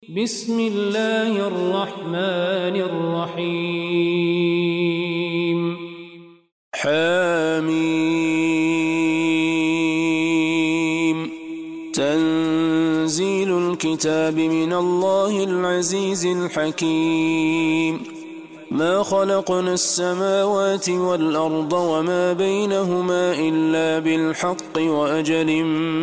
بسم الله الرحمن الرحيم حميم تنزيل الكتاب من الله العزيز الحكيم ما خلقنا السماوات والأرض وما بينهما إلا بالحق وأجل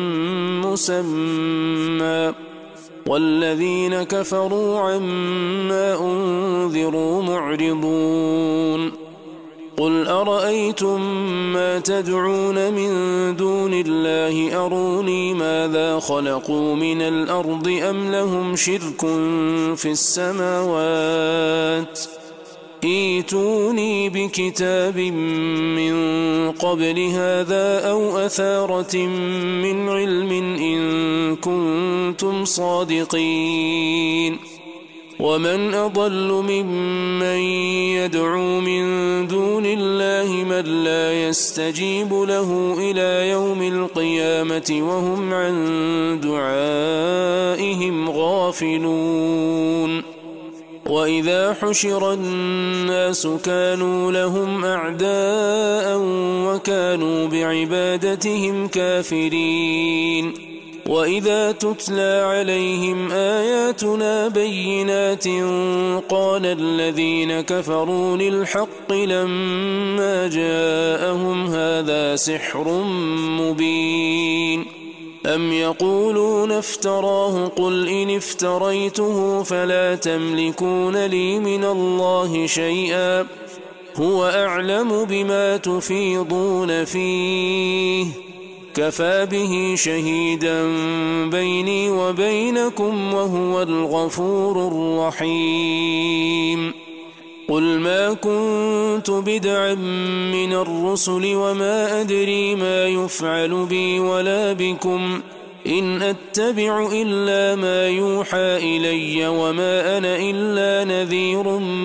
مسمى والذين كفروا عما أنذروا معرضون قل أرأيتم ما تدعون من دون الله أروني ماذا خلقوا من الأرض أم لهم شرك في السماوات ائتوني بكتاب من قبل هذا أو أثارة من علم إن كنتم صادقين ومن أضل ممن يدعو من دون الله من لا يستجيب له إلى يوم القيامة وهم عن دعائهم غافلون وإذا حشر الناس كانوا لهم أعداء وكانوا بعبادتهم كافرين وإذا تتلى عليهم آياتنا بينات قال الذين كفروا للحق لما جاءهم هذا سحر مبين أم يقولون افتراه قل إن افتريته فلا تملكون لي من الله شيئا هو أعلم بما تفيضون فيه كفى به شهيدا بيني وبينكم وهو الغفور الرحيم قل ما كنت بدعا من الرسل وما أدري ما يفعل بي ولا بكم إن أتبع إلا ما يوحى إلي وما أنا إلا نذير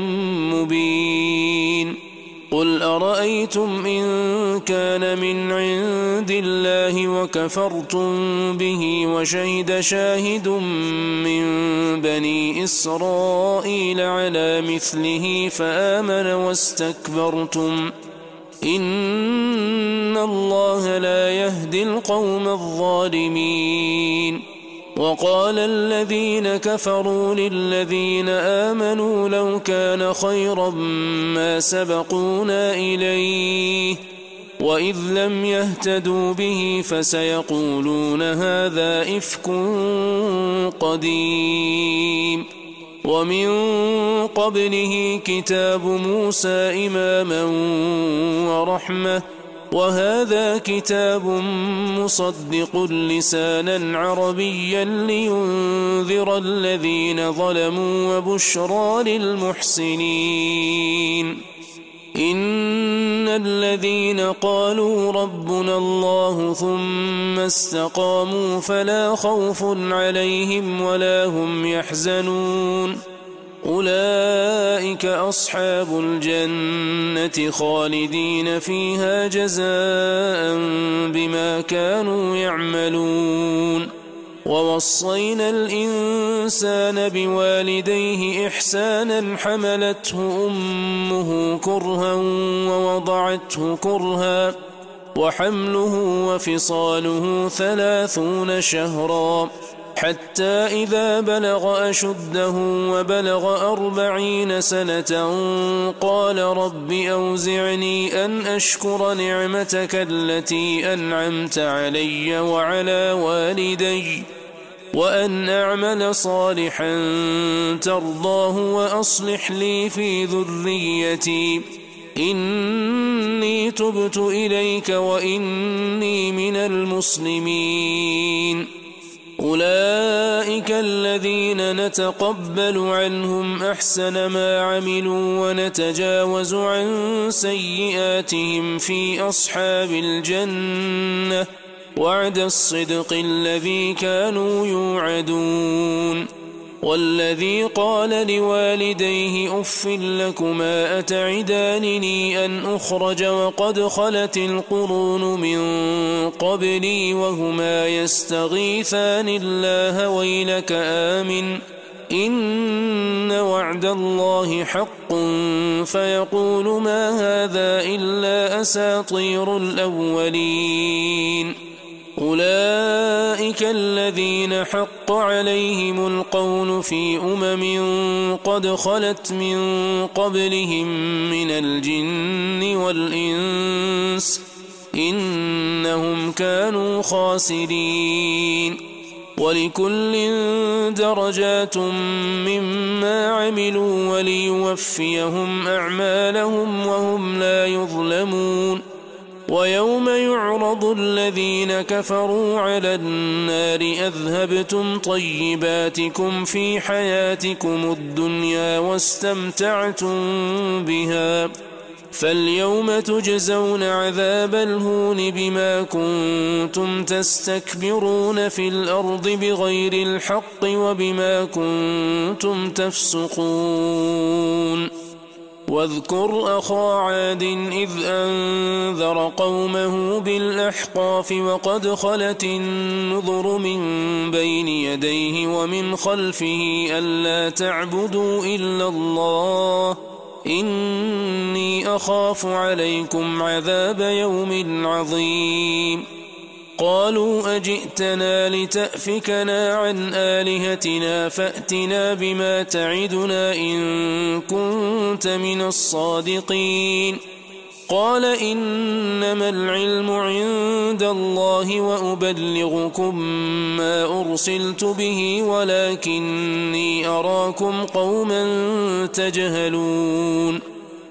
مبين قل أرأيتم إن كان من عند الله وكفرتم به وشهد شاهد من بني إسرائيل على مثله فآمن واستكبرتم إن الله لا يهدي القوم الظالمين وقال الذين كفروا للذين آمنوا لو كان خيرا ما سبقونا إليه وإذ لم يهتدوا به فسيقولون هذا إفك قديم ومن قبله كتاب موسى إماما ورحمة وهذا كتاب مصدق لسانا عربيا لينذر الذين ظلموا وبشرى للمحسنين إن الذين قالوا ربنا الله ثم استقاموا فلا خوف عليهم ولا هم يحزنون أولئك أصحاب الجنة خالدين فيها جزاء بما كانوا يعملون ووصينا الإنسان بوالديه إحسانا حملته أمه كرها ووضعته كرها وحمله وفصاله 30 شهرا حتى إذا بلغ أشده وبلغ 40 سنة قال رب أوزعني أن أشكر نعمتك التي أنعمت علي وعلى والدي وأن أعمل صالحا ترضاه وأصلح لي في ذريتي إني تبت إليك وإني من المسلمين أولئك الذين نتقبل عنهم أحسن ما عملوا ونتجاوز عن سيئاتهم في أصحاب الجنة وعد الصدق الذي كانوا يوعدون والذي قال لوالديه أف لكما أتعدانني أن أخرج وقد خلت القرون من قبلي وهما يستغيثان الله ويلك آمن إن وعد الله حق فيقول ما هذا إلا أساطير الأولين أولئك الذين حق عليهم القول في قد خلت من قبلهم من الجن والإنس إنهم كانوا خاسرين ولكل درجات مما عملوا وليوفيهم أعمالهم وهم لا يظلمون ويوم يعرض الذين كفروا على النار أذهبتم طيباتكم في حياتكم الدنيا واستمتعتم بها فاليوم تجزون عذاب الهون بما كنتم تستكبرون في الأرض بغير الحق وبما كنتم تفسقون واذكر أخا عاد إذ أنذر قومه بالأحقاف وقد خلت النذر من بين يديه ومن خلفه ألا تعبدوا إلا الله إني أخاف عليكم عذاب يوم عظيم قالوا أجئتنا لتأفكنا عن آلهتنا فأتنا بما تعدنا إن كنت من الصادقين قال إنما العلم عند الله وأبلغكم ما أرسلت به ولكني أراكم قوما تجهلون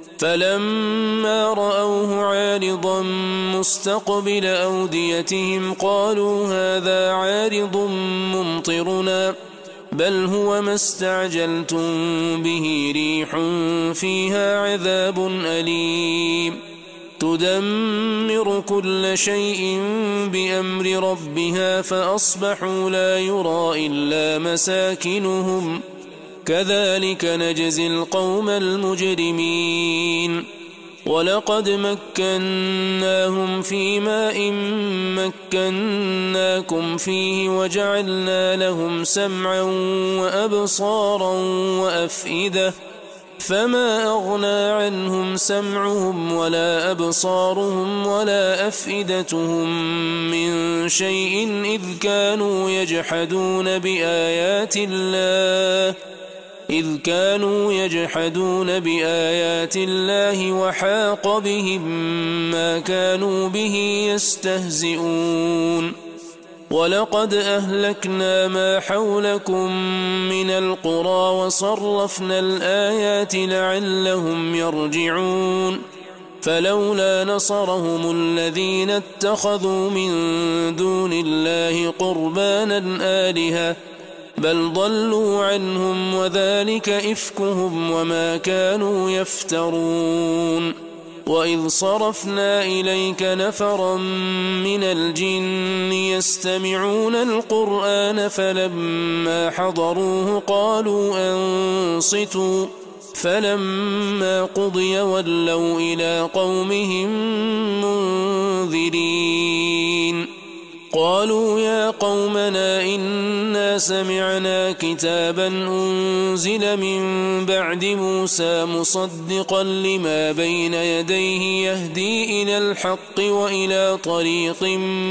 فلما رأوه عارضا مستقبل أوديتهم قالوا هذا عارض ممطرنا بل هو ما استعجلتم به ريح فيها عذاب أليم تدمر كل شيء بأمر ربها فأصبحوا لا يرى إلا مساكنهم كذلك نجزي القوم المجرمين ولقد مكناهم في ماء مكناكم فيه وجعلنا لهم سمعا وأبصارا وأفئدة فما أغنى عنهم سمعهم ولا أبصارهم ولا أفئدتهم من شيء إذ كانوا يجحدون بآيات الله وحاق بهم ما كانوا به يستهزئون ولقد أهلكنا ما حولكم من القرى وصرفنا الآيات لعلهم يرجعون فلولا نصرهم الذين اتخذوا من دون الله قربانا آلهة بل ضلوا عنهم وذلك إفكهم وما كانوا يفترون وإذ صرفنا إليك نفرا من الجن يستمعون القرآن فلما حضروه قالوا أنصتوا فلما قضي ولوا إلى قومهم منذرين قالوا يا قومنا إنا سمعنا كتابا أنزل من بعد موسى مصدقا لما بين يديه يهدي إلى الحق وإلى طريق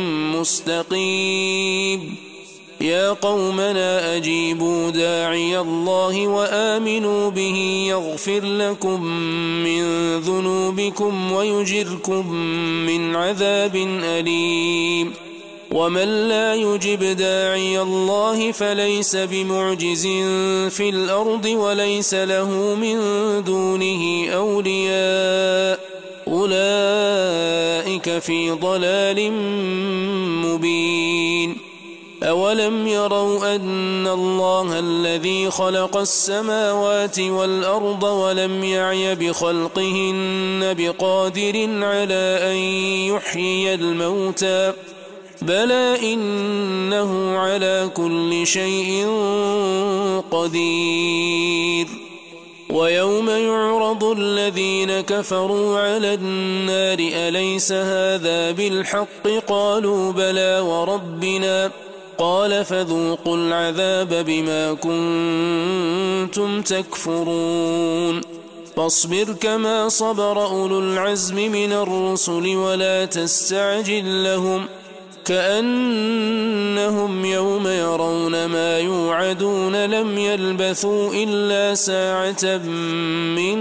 مستقيم يا قومنا أجيبوا داعي الله وآمنوا به يغفر لكم من ذنوبكم ويجركم من عذاب أليم ومن لا يجب داعي الله فليس بمعجز في الأرض وليس له من دونه أولياء أولئك في ضلال مبين أولم يروا أن الله الذي خلق السماوات والأرض ولم يعي بخلقهن بقادر على أن يحيي الموتى بلى إنه على كل شيء قدير ويوم يعرض الذين كفروا على النار أليس هذا بالحق قالوا بلى وربنا قال فذوقوا العذاب بما كنتم تكفرون فاصبر كما صبر أولو العزم من الرسل ولا تستعجل لهم كأنهم يوم يرون ما يوعدون لم يلبثوا إلا ساعة من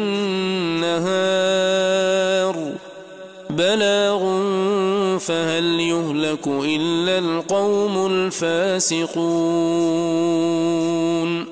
نهار بلاغ فهل يهلك إلا القوم الفاسقون